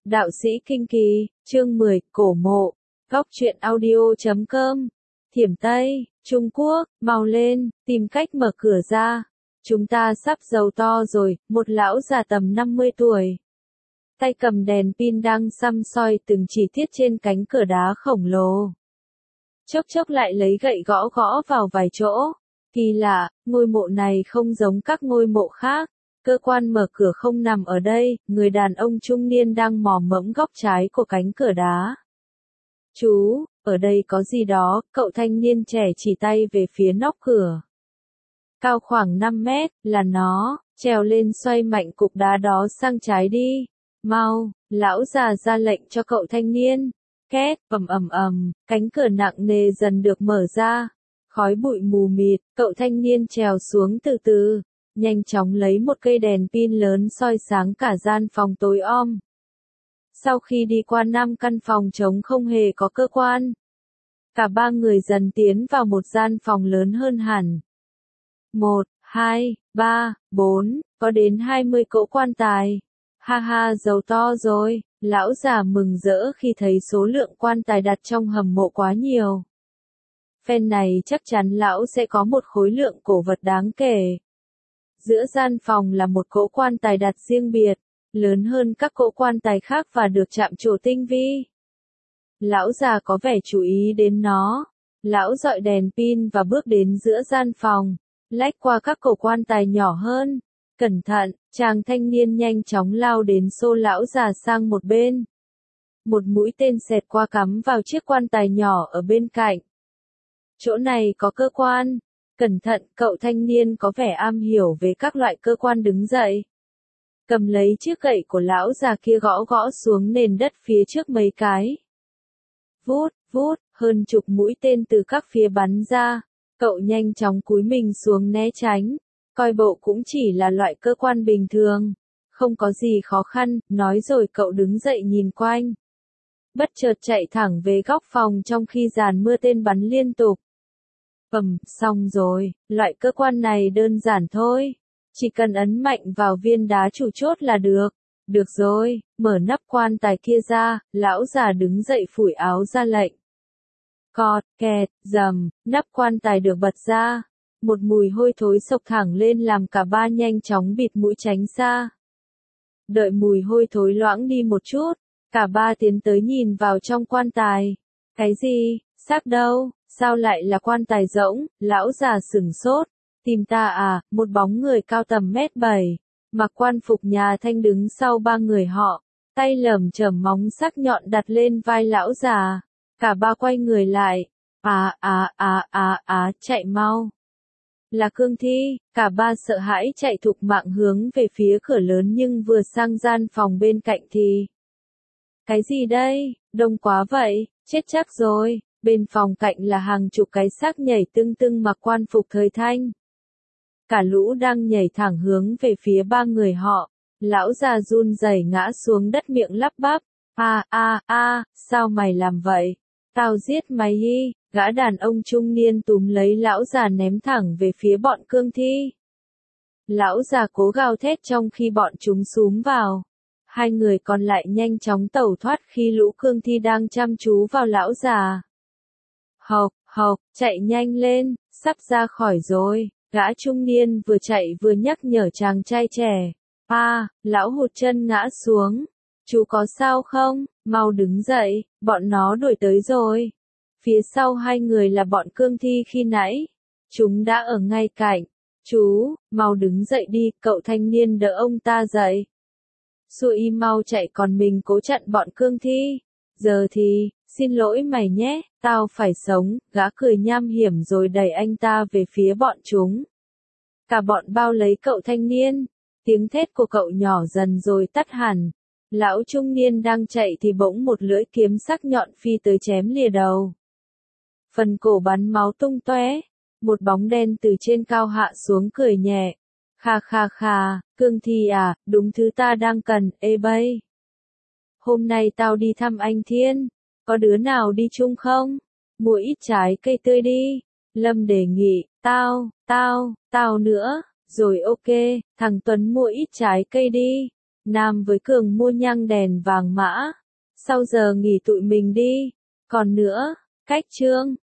Đạo sĩ Kinh Kỳ, chương 10, cổ mộ, góc truyện audio.com, Thiểm Tây, Trung Quốc, mau lên, tìm cách mở cửa ra. Chúng ta sắp giàu to rồi, một lão già tầm 50 tuổi. Tay cầm đèn pin đang săm soi từng chi tiết trên cánh cửa đá khổng lồ. Chốc chốc lại lấy gậy gõ gõ vào vài chỗ. Kỳ lạ, ngôi mộ này không giống các ngôi mộ khác. Cơ quan mở cửa không nằm ở đây, người đàn ông trung niên đang mò mẫm góc trái của cánh cửa đá. Chú, ở đây có gì đó, cậu thanh niên trẻ chỉ tay về phía nóc cửa. Cao khoảng 5 mét, là nó, trèo lên xoay mạnh cục đá đó sang trái đi. Mau, lão già ra lệnh cho cậu thanh niên. Két, cánh cửa nặng nề dần được mở ra. Khói bụi mù mịt, cậu thanh niên trèo xuống từ từ. Nhanh chóng lấy một cây đèn pin lớn soi sáng cả gian phòng tối om. Sau khi đi qua 5 căn phòng trống không hề có cơ quan, cả ba người dần tiến vào một gian phòng lớn hơn hẳn. 1, 2, 3, 4, có đến 20 cỗ quan tài. Ha ha, giàu to rồi, lão già mừng rỡ khi thấy số lượng quan tài đặt trong hầm mộ quá nhiều. Phen này chắc chắn lão sẽ có một khối lượng cổ vật đáng kể. Giữa gian phòng là một cỗ quan tài đặt riêng biệt, lớn hơn các cỗ quan tài khác và được chạm trổ tinh vi. Lão già có vẻ chú ý đến nó. Lão dọi đèn pin và bước đến giữa gian phòng, lách qua các cổ quan tài nhỏ hơn. Cẩn thận, chàng thanh niên nhanh chóng lao đến xô lão già sang một bên. Một mũi tên xẹt qua cắm vào chiếc quan tài nhỏ ở bên cạnh. Chỗ này có cơ quan. Cẩn thận, cậu thanh niên có vẻ am hiểu về các loại cơ quan đứng dậy. Cầm lấy chiếc gậy của lão già kia gõ gõ xuống nền đất phía trước mấy cái. Vút, vút, hơn chục mũi tên từ các phía bắn ra. Cậu nhanh chóng cúi mình xuống né tránh. Coi bộ cũng chỉ là loại cơ quan bình thường. Không có gì khó khăn, nói rồi cậu đứng dậy nhìn quanh. Bất chợt chạy thẳng về góc phòng trong khi dàn mưa tên bắn liên tục. Xong rồi, loại cơ quan này đơn giản thôi. Chỉ cần ấn mạnh vào viên đá chủ chốt là được. Được rồi, mở nắp quan tài kia ra, lão già đứng dậy phủi áo ra lệnh. Cọt, kẹt, rầm, nắp quan tài được bật ra. Một mùi hôi thối xộc thẳng lên làm cả ba nhanh chóng bịt mũi tránh xa. Đợi mùi hôi thối loãng đi một chút, cả ba tiến tới nhìn vào trong quan tài. Cái gì, xác đâu? Sao lại là quan tài rỗng? Lão già sửng sốt. Tìm ta à? Một bóng người cao tầm 1m7, mặc quan phục nhà Thanh đứng sau ba người họ, tay lởm chởm móng sắc nhọn đặt lên vai lão già. Cả ba quay người lại. Chạy mau. Là Cương Thi. Cả ba sợ hãi chạy thục mạng hướng về phía cửa lớn, nhưng vừa sang gian phòng bên cạnh thì... Cái gì đây? Đông quá vậy, chết chắc rồi. Bên phòng cạnh là hàng chục cái xác nhảy tưng tưng mặc quan phục thời Thanh. Cả lũ đang nhảy thẳng hướng về phía ba người họ. Lão già run rẩy ngã xuống đất miệng lắp bắp. Sao mày làm vậy? Tao giết mày hi. Gã đàn ông trung niên túm lấy lão già ném thẳng về phía bọn Cương Thi. Lão già cố gào thét trong khi bọn chúng xúm vào. Hai người còn lại nhanh chóng tẩu thoát khi lũ Cương Thi đang chăm chú vào lão già. Hộc, chạy nhanh lên, sắp ra khỏi rồi. Gã trung niên vừa chạy vừa nhắc nhở chàng trai trẻ. Lão hụt chân ngã xuống. Chú có sao không? Mau đứng dậy, bọn nó đuổi tới rồi. Phía sau hai người là bọn Cương Thi khi nãy. Chúng đã ở ngay cạnh. Chú, mau đứng dậy đi, cậu thanh niên đỡ ông ta dậy. Xui mau chạy, còn mình cố chặn bọn Cương Thi. Giờ thì, xin lỗi mày nhé, tao phải sống. Gã cười nham hiểm rồi đẩy anh ta về phía bọn chúng. Cả bọn bao lấy cậu thanh niên. Tiếng thét của cậu nhỏ dần rồi tắt hẳn. Lão trung niên đang chạy thì bỗng một lưỡi kiếm sắc nhọn phi tới chém lìa đầu. Phần cổ bắn máu tung tóe. Một bóng đen từ trên cao hạ xuống cười nhẹ. Khà, Cương Thi à, đúng thứ ta đang cần. Ê bây, hôm nay tao đi thăm anh Thiên. Có đứa nào đi chung không? Mua ít trái cây tươi đi. Lâm đề nghị. Tao nữa. Rồi ok, thằng Tuấn mua ít trái cây đi. Nam với Cường mua nhang đèn vàng mã. Sau giờ nghỉ tụi mình đi. Còn nữa, cách Trương.